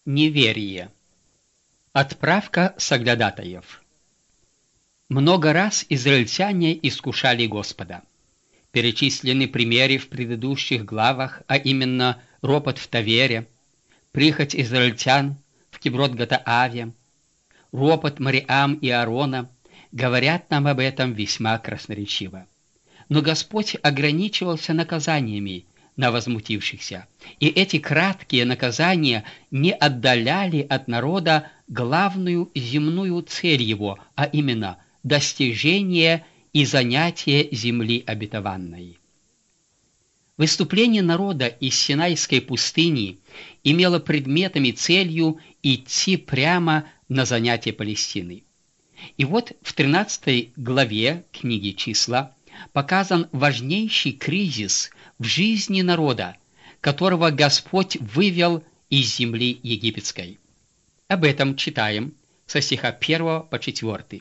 Неверие. Отправка соглядатаев. Много раз израильтяне искушали Господа. Перечислены примеры в предыдущих главах, а именно ропот в Тавере, прихоть израильтян в Киброт-Гааве, ропот Мариам и Аарона, говорят нам об этом весьма красноречиво. Но Господь ограничивался наказаниями на возмутившихся, и эти краткие наказания не отдаляли от народа главную земную цель его, а именно достижение и занятие земли обетованной. Выступление народа из Синайской пустыни имело предметом и целью идти прямо на занятие Палестины. И вот в 13 главе книги «Числа» показан важнейший кризис в жизни народа, которого Господь вывел из земли египетской. Об этом читаем со стиха 1 по 4.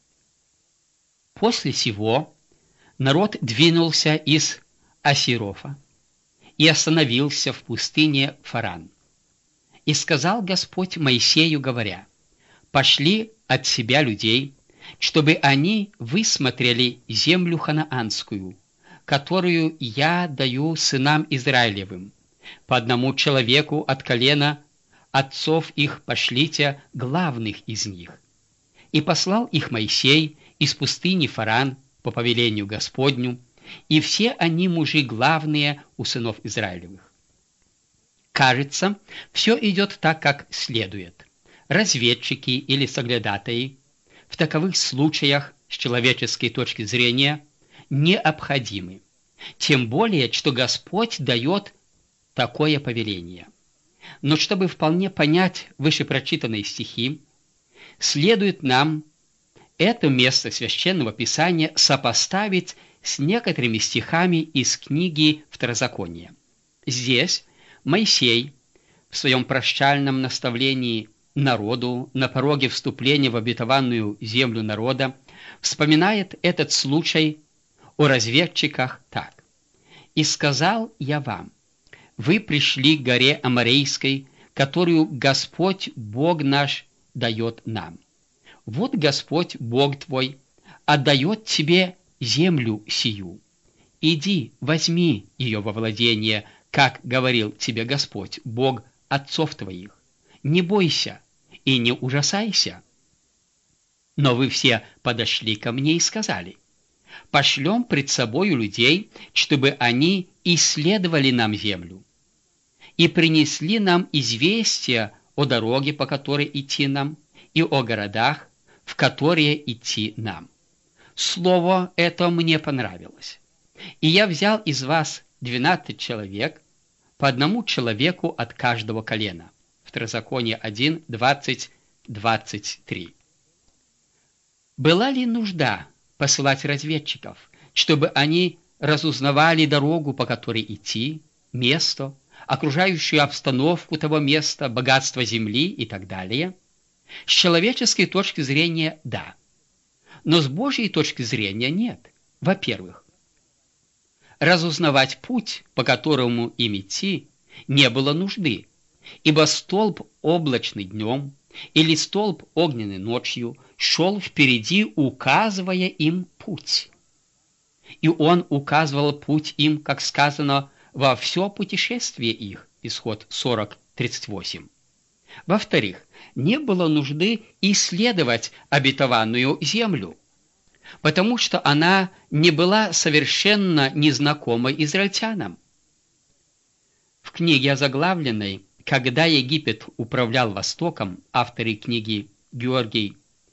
После сего народ двинулся из Асирофа и остановился в пустыне Фаран. И сказал Господь Моисею, говоря: «Пошли от себя людей, чтобы они высмотрели землю ханаанскую, которую я даю сынам Израилевым. По одному человеку от колена отцов их пошлите, главных из них». И послал их Моисей из пустыни Фаран по повелению Господню, и все они мужи главные у сынов Израилевых. Кажется, все идет так, как следует. Разведчики или соглядатаи в таковых случаях с человеческой точки зрения необходимы, тем более, что Господь дает такое повеление. Но чтобы вполне понять вышепрочитанные стихи, следует нам это место Священного Писания сопоставить с некоторыми стихами из книги Второзакония. Здесь Моисей в своем прощальном наставлении народу на пороге вступления в обетованную землю народа вспоминает этот случай о разведчиках так: «И сказал я вам, вы пришли к горе Аморейской, которую Господь Бог наш дает нам. Вот Господь Бог твой отдает тебе землю сию. Иди, возьми ее во владение, как говорил тебе Господь, Бог отцов твоих. Не бойся и не ужасайся». Но вы все подошли ко мне и сказали: «Пошлем пред собою людей, чтобы они исследовали нам землю, и принесли нам известие о дороге, по которой идти нам, и о городах, в которые идти нам». Слово это мне понравилось. И я взял из вас 12 человек, по одному человеку от каждого колена. Второзаконие 1, 20, 23. Была ли нужда посылать разведчиков, чтобы они разузнавали дорогу, по которой идти, место, окружающую обстановку того места, богатство земли и так далее? С человеческой точки зрения – да. Но с Божьей точки зрения – нет. Во-первых, разузнавать путь, по которому им идти, не было нужды, ибо столб облачный днем или столб огненный ночью шел впереди, указывая им путь. И он указывал путь им, как сказано, во все путешествие их, исход 40:38. Во-вторых, не было нужды исследовать обетованную землю, потому что она не была совершенно незнакомой израильтянам. В книге озаглавленной «Когда Египет управлял Востоком» авторы книги Георгий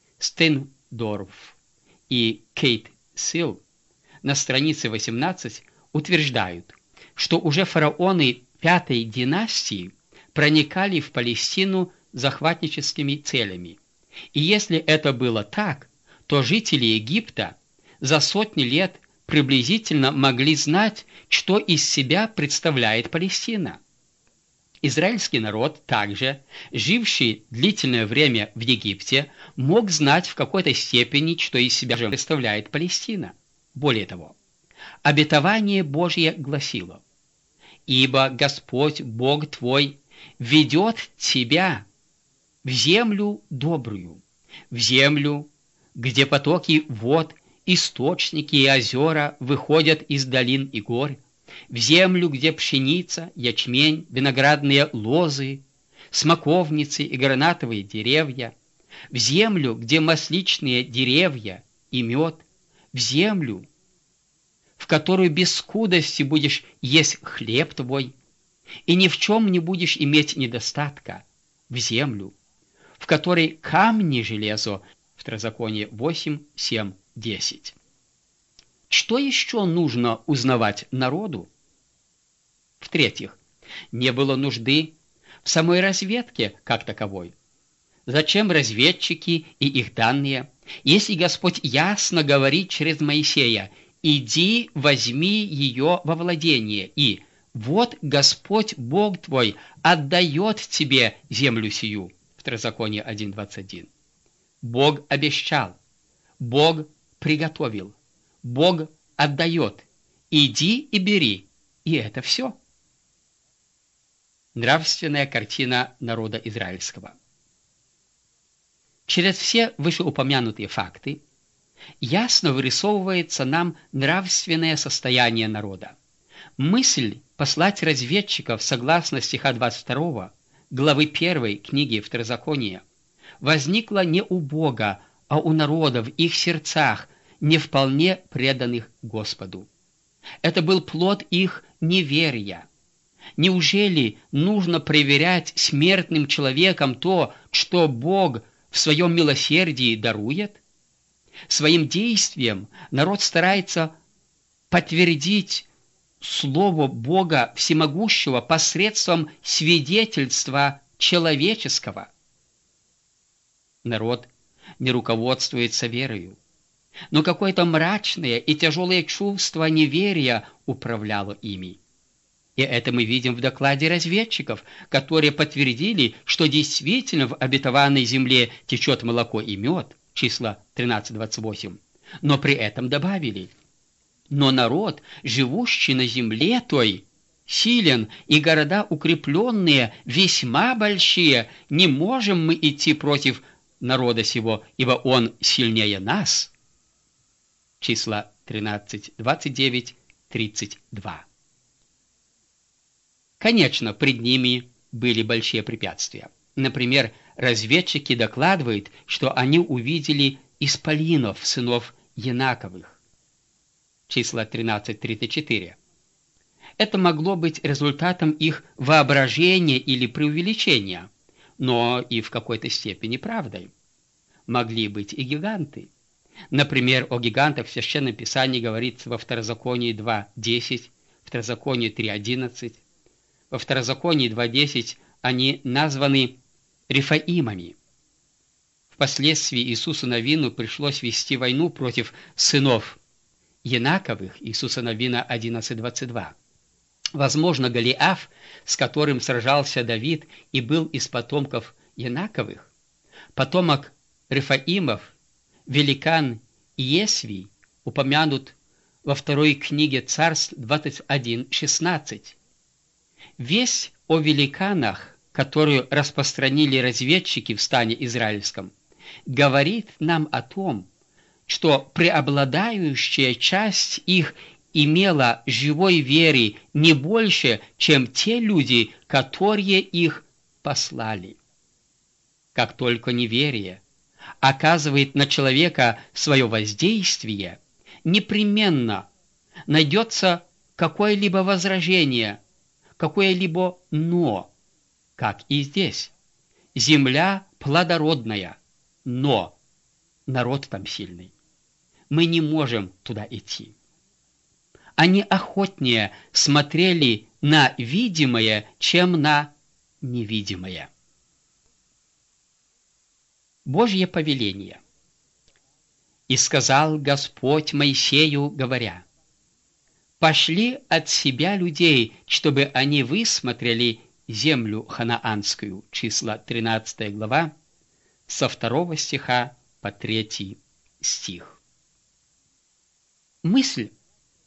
Стендорф и Кейт Силл на странице 18 утверждают, что уже фараоны пятой династии проникали в Палестину захватническими целями. И если это было так, то жители Египта за сотни лет приблизительно могли знать, что из себя представляет Палестина. Израильский народ, также живший длительное время в Египте, мог знать в какой-то степени, что из себя же представляет Палестина. Более того, обетование Божье гласило: «Ибо Господь Бог твой ведет тебя в землю добрую, в землю, где потоки вод, источники и озера выходят из долин и гор, в землю, где пшеница, ячмень, виноградные лозы, смоковницы и гранатовые деревья, в землю, где масличные деревья и мед, в землю, в которую без скудости будешь есть хлеб твой, и ни в чем не будешь иметь недостатка, в землю, в которой камни железо, Второзаконие 8, 7, 10. Что еще нужно узнавать народу? В-третьих, не было нужды в самой разведке как таковой. Зачем разведчики и их данные, если Господь ясно говорит через Моисея: «Иди, возьми ее во владение», и «Вот Господь Бог твой отдает тебе землю сию». Второзаконие 1:21. Бог обещал, Бог приготовил, Бог отдает. Иди и бери, и это все. Нравственная картина народа израильского. Через все вышеупомянутые факты ясно вырисовывается нам нравственное состояние народа. Мысль послать разведчиков согласно стиха 22 главы 1 книги Второзакония возникла не у Бога, а у народа в их сердцах, не вполне преданных Господу. Это был плод их неверия. Неужели нужно проверять смертным человеком то, что Бог в своем милосердии дарует? Своим действием народ старается подтвердить Слово Бога Всемогущего посредством свидетельства человеческого. Народ не руководствуется верою, но какое-то мрачное и тяжелое чувство неверия управляло ими. И это мы видим в докладе разведчиков, которые подтвердили, что действительно в обетованной земле течет молоко и мед, числа 13-28, но при этом добавили: «Но народ, живущий на земле той, силен, и города укрепленные, весьма большие, не можем мы идти против народа сего, ибо он сильнее нас». Числа 13-29, 32. Конечно, пред ними были большие препятствия. Например, разведчики докладывают, что они увидели исполинов, сынов Янаковых. Числа 13-34. Это могло быть результатом их воображения или преувеличения, но и в какой-то степени правдой. Могли быть и гиганты. Например, о гигантах в Священном Писании говорится во Второзаконии 2:10, Второзаконии 3:11. Во Второзаконии 2:10 они названы Рефаимами. Впоследствии Иисусу Навину пришлось вести войну против сынов Янаковых, Иисуса Навина 11:22. Возможно, Голиаф, с которым сражался Давид и был из потомков Янаковых, потомок Рефаимов, великан Иесвий, упомянут во второй книге Царств 21:16. Весть о великанах, которую распространили разведчики в стане израильском, говорит нам о том, что преобладающая часть их имела живой веры не больше, чем те люди, которые их послали. Как только неверие оказывает на человека свое воздействие, непременно найдется какое-либо возражение, какое-либо «но», как и здесь. Земля плодородная, но народ там сильный. Мы не можем туда идти. Они охотнее смотрели на видимое, чем на невидимое. Божье повеление. «И сказал Господь Моисею, говоря: пошли от себя людей, чтобы они высмотрели землю ханаанскую». Числа 13 глава, со 2 стиха по 3 стих. Мысль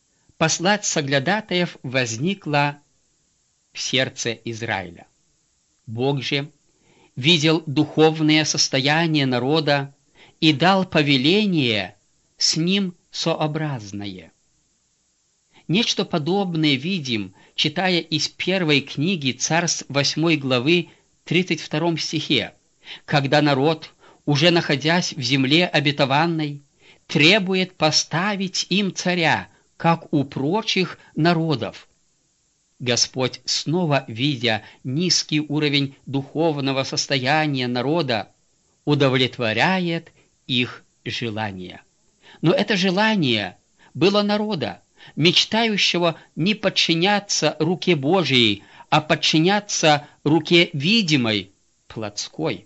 послать соглядатаев возникла в сердце Израиля. Бог же видел духовное состояние народа и дал повеление с ним сообразное. Нечто подобное видим, читая из первой книги Царств 8 главы 32 стихе, когда народ, уже находясь в земле обетованной, требует поставить им царя, как у прочих народов. Господь, снова видя низкий уровень духовного состояния народа, удовлетворяет их желания. Но это желание было народа, мечтающего не подчиняться руке Божией, а подчиняться руке видимой, плотской.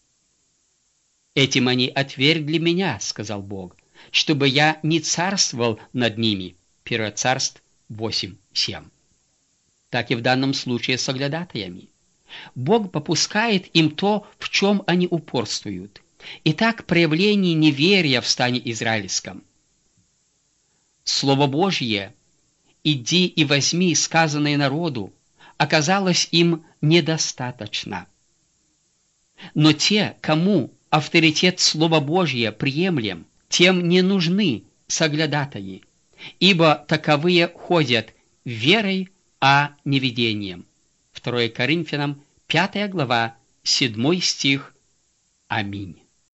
«Этим они отвергли меня, — сказал Бог, — чтобы я не царствовал над ними». 1 Царств 8:7. Так и в данном случае с соглядатаями. Бог попускает им то, в чем они упорствуют. Итак, проявление неверия в стане израильском. Слово Божье «иди и возьми», сказанное народу, оказалось им недостаточно. Но те, кому авторитет Слова Божье приемлем, тем не нужны соглядатаи, ибо таковые ходят верой, а не видением. 2 Коринфянам 5 глава 7 стих. Аминь.